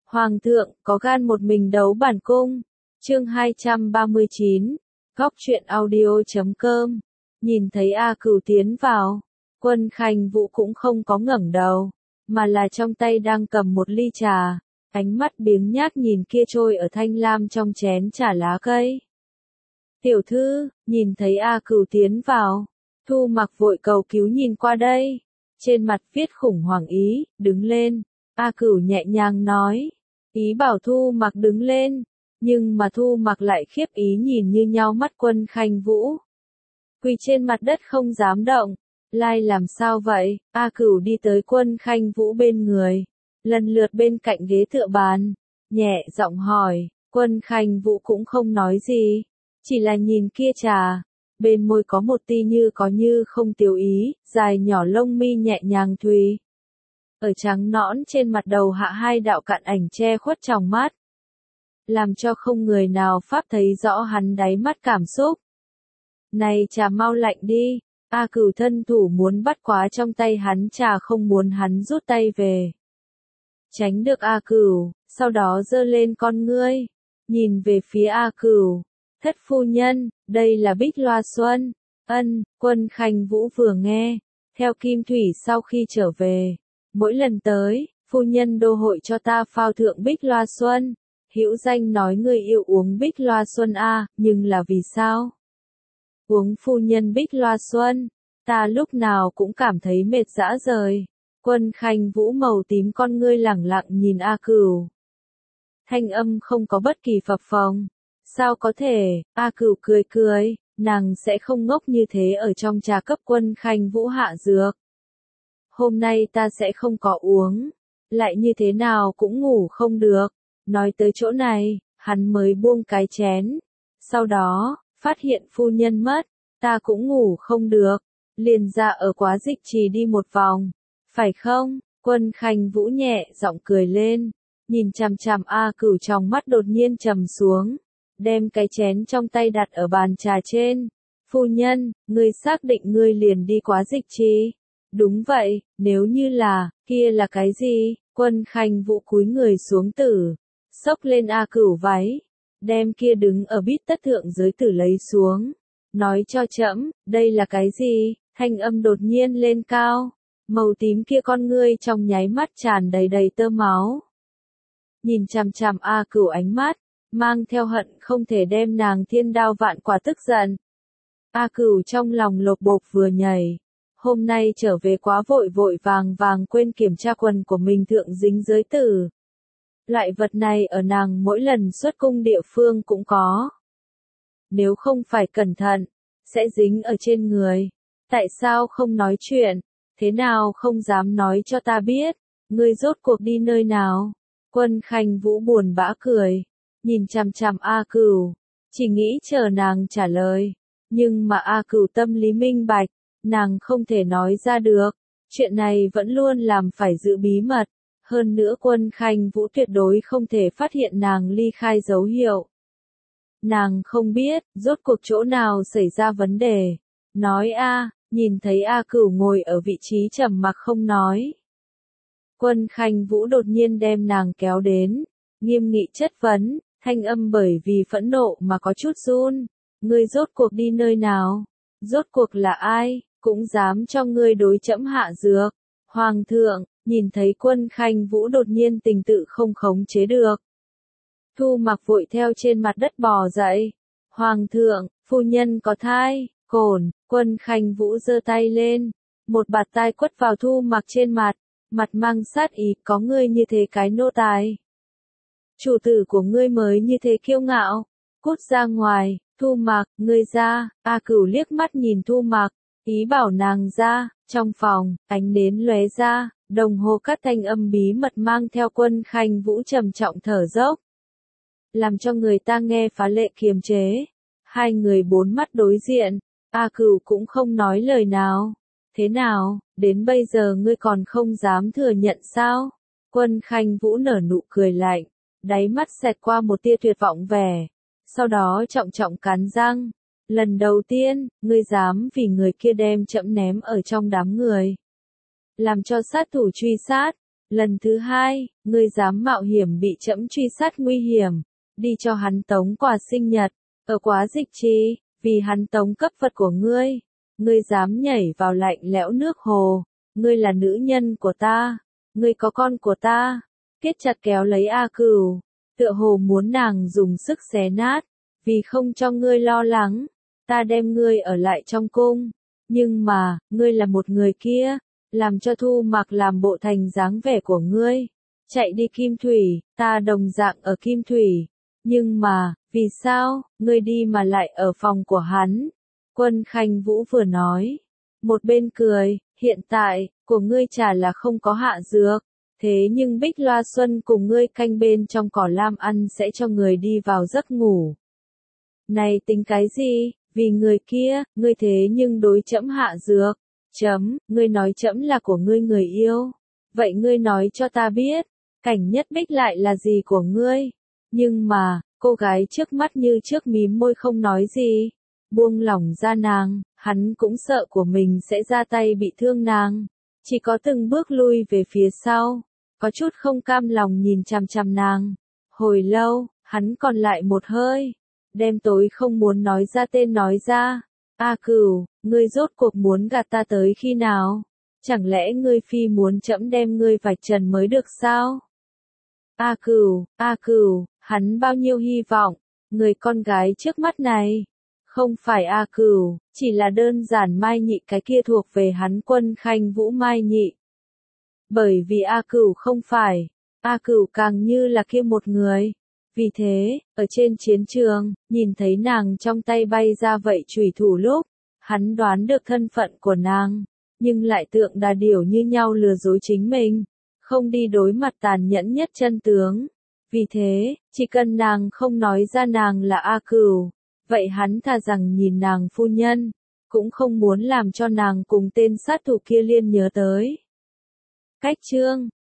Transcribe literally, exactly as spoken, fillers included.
Hoàng thượng, có gan một mình đấu bản cung. Chương hai trăm ba mươi chín, Góc truyện audio chấm com. Nhìn thấy A Cửu tiến vào, Quân Khanh Vũ cũng không có ngẩng đầu, mà là trong tay đang cầm một ly trà, ánh mắt biếng nhác nhìn kia trôi ở thanh lam trong chén trà lá cây. Tiểu thư, nhìn thấy A Cửu tiến vào, Thu Mặc vội cầu cứu nhìn qua đây, trên mặt viết khủng hoảng ý, đứng lên. A Cửu nhẹ nhàng nói, ý bảo Thu Mặc đứng lên, nhưng mà Thu Mặc lại khiếp ý nhìn như nhau mắt Quân Khanh Vũ. Quỳ trên mặt đất không dám động. Lai làm sao vậy? A Cửu đi tới Quân Khanh Vũ bên người, lần lượt bên cạnh ghế tựa bàn, nhẹ giọng hỏi. Quân Khanh Vũ cũng không nói gì, chỉ là nhìn kia trà, bên môi có một tia như có như không tiêu ý, dài nhỏ lông mi nhẹ nhàng thùy. Ở trắng nõn trên mặt đầu hạ hai đạo cạn ảnh che khuất tròng mắt, làm cho không người nào pháp thấy rõ hắn đáy mắt cảm xúc. Này trà mau lạnh đi. A Cửu thân thủ muốn bắt quá trong tay hắn trà, không muốn hắn rút tay về. Tránh được A Cửu, sau đó giơ lên con ngươi, nhìn về phía A Cửu. Thất phu nhân, đây là Bích Loa Xuân. Ân, Quân Khanh Vũ vừa nghe, theo Kim Thủy sau khi trở về, mỗi lần tới, phu nhân đô hội cho ta phao thượng Bích Loa Xuân. Hữu danh nói người yêu uống Bích Loa Xuân a, nhưng là vì sao? Uống phu nhân Bích Loa Xuân, ta lúc nào cũng cảm thấy mệt dã rời. Quân Khanh Vũ màu tím con ngươi lẳng lặng nhìn A Cửu. Thanh âm không có bất kỳ phập phồng. Sao có thể? A Cửu cười cười, nàng sẽ không ngốc như thế ở trong trà cấp Quân Khanh Vũ hạ dược. Hôm nay ta sẽ không có uống, lại như thế nào cũng ngủ không được. Nói tới chỗ này, hắn mới buông cái chén. Sau đó, phát hiện phu nhân mất, ta cũng ngủ không được, liền ra ở Quá Dịch Trì đi một vòng, phải không? Quân Khanh Vũ nhẹ giọng cười lên, nhìn chằm chằm A Cửu trong mắt đột nhiên trầm xuống, đem cái chén trong tay đặt ở bàn trà trên. Phu nhân, ngươi xác định ngươi liền đi Quá Dịch Trì? Đúng vậy, nếu như là, kia là cái gì? Quân Khanh Vũ cúi người xuống tử, xốc lên A Cửu váy, đem kia đứng ở bít tất thượng giới tử lấy xuống, nói cho trẫm, đây là cái gì? Thanh âm đột nhiên lên cao, màu tím kia con ngươi trong nháy mắt tràn đầy đầy tơ máu. Nhìn chằm chằm A Cửu ánh mắt, mang theo hận không thể đem nàng thiên đao vạn quả tức giận. A Cửu trong lòng lột bột vừa nhảy, hôm nay trở về quá vội vội vàng vàng quên kiểm tra quần của mình thượng dính giới tử. Loại vật này ở nàng mỗi lần xuất cung địa phương cũng có. Nếu không phải cẩn thận, sẽ dính ở trên người. Tại sao không nói chuyện? Thế nào không dám nói cho ta biết? Ngươi rốt cuộc đi nơi nào? Quân Khanh Vũ buồn bã cười, nhìn chằm chằm A Cửu, chỉ nghĩ chờ nàng trả lời. Nhưng mà A Cửu tâm lý minh bạch, nàng không thể nói ra được. Chuyện này vẫn luôn làm phải giữ bí mật. Hơn nữa Quân Khanh Vũ tuyệt đối không thể phát hiện nàng ly khai dấu hiệu. Nàng không biết, rốt cuộc chỗ nào xảy ra vấn đề. Nói a, nhìn thấy A Cửu ngồi ở vị trí trầm mặc không nói. Quân Khanh Vũ đột nhiên đem nàng kéo đến, nghiêm nghị chất vấn, thanh âm bởi vì phẫn nộ mà có chút run. Ngươi rốt cuộc đi nơi nào? Rốt cuộc là ai, cũng dám cho ngươi đối trẫm hạ dược? Hoàng thượng, nhìn thấy Quân Khanh Vũ đột nhiên tình tự không khống chế được. Thu Mặc vội theo trên mặt đất bò dậy. Hoàng thượng, phu nhân có thai, cổn. Quân Khanh Vũ giơ tay lên, một bạt tai quất vào Thu Mặc trên mặt, mặt mang sát ý, có ngươi như thế cái nô tài. Chủ tử của ngươi mới như thế kiêu ngạo, cút ra ngoài. Thu Mặc, ngươi ra. A Cửu liếc mắt nhìn Thu Mặc, ý bảo nàng ra. Trong phòng, ánh nến lóe ra, đồng hồ cắt thanh âm bí mật mang theo Quân Khanh Vũ trầm trọng thở dốc, làm cho người ta nghe phá lệ kiềm chế. Hai người bốn mắt đối diện, A Cửu cũng không nói lời nào. Thế nào, đến bây giờ ngươi còn không dám thừa nhận sao? Quân Khanh Vũ nở nụ cười lạnh, đáy mắt xẹt qua một tia tuyệt vọng vẻ, sau đó trọng trọng cắn răng. Lần đầu tiên, ngươi dám vì người kia đem trẫm ném ở trong đám người, làm cho sát thủ truy sát. Lần thứ hai, ngươi dám mạo hiểm bị trẫm truy sát nguy hiểm, đi cho hắn tống quà sinh nhật, ở Quá Dịch Trì, vì hắn tống cấp vật của ngươi, ngươi dám nhảy vào lạnh lẽo nước hồ, ngươi là nữ nhân của ta, ngươi có con của ta, kết chặt kéo lấy A Cửu, tựa hồ muốn nàng dùng sức xé nát, vì không cho ngươi lo lắng, ta đem ngươi ở lại trong cung, nhưng mà, ngươi là một người kia, làm cho Thu Mạc làm bộ thành dáng vẻ của ngươi, chạy đi Kim Thủy, ta đồng dạng ở Kim Thủy, nhưng mà, vì sao, ngươi đi mà lại ở phòng của hắn? Quân Khanh Vũ vừa nói, một bên cười, hiện tại, của ngươi chả là không có hạ dược, thế nhưng Bích Loa Xuân cùng ngươi canh bên trong cỏ lam ăn sẽ cho người đi vào giấc ngủ. Này tính cái gì, vì người kia, ngươi thế nhưng đối trẫm hạ dược, chấm, ngươi nói trẫm là của ngươi người yêu, vậy ngươi nói cho ta biết, cảnh nhất Bích lại là gì của ngươi, nhưng mà, cô gái trước mắt như trước mím môi không nói gì, buông lỏng ra nàng, hắn cũng sợ của mình sẽ ra tay bị thương nàng, chỉ có từng bước lui về phía sau, có chút không cam lòng nhìn chằm chằm nàng, hồi lâu, hắn còn lại một hơi, đem tối không muốn nói ra tên nói ra, A Cửu, ngươi rốt cuộc muốn gạt ta tới khi nào, chẳng lẽ ngươi phi muốn trẫm đem ngươi vạch trần mới được sao? A Cửu, A Cửu, hắn bao nhiêu hy vọng, người con gái trước mắt này, không phải A Cửu, chỉ là đơn giản Mai Nhị cái kia thuộc về hắn Quân Khanh Vũ Mai Nhị. Bởi vì A Cửu không phải, A Cửu càng như là kia một người. Vì thế, ở trên chiến trường, nhìn thấy nàng trong tay bay ra vậy chủy thủ lúc, hắn đoán được thân phận của nàng, nhưng lại tượng đà điểu như nhau lừa dối chính mình, không đi đối mặt tàn nhẫn nhất chân tướng. Vì thế, chỉ cần nàng không nói ra nàng là A Cửu, vậy hắn thà rằng nhìn nàng phu nhân, cũng không muốn làm cho nàng cùng tên sát thủ kia liên nhớ tới. Cách chương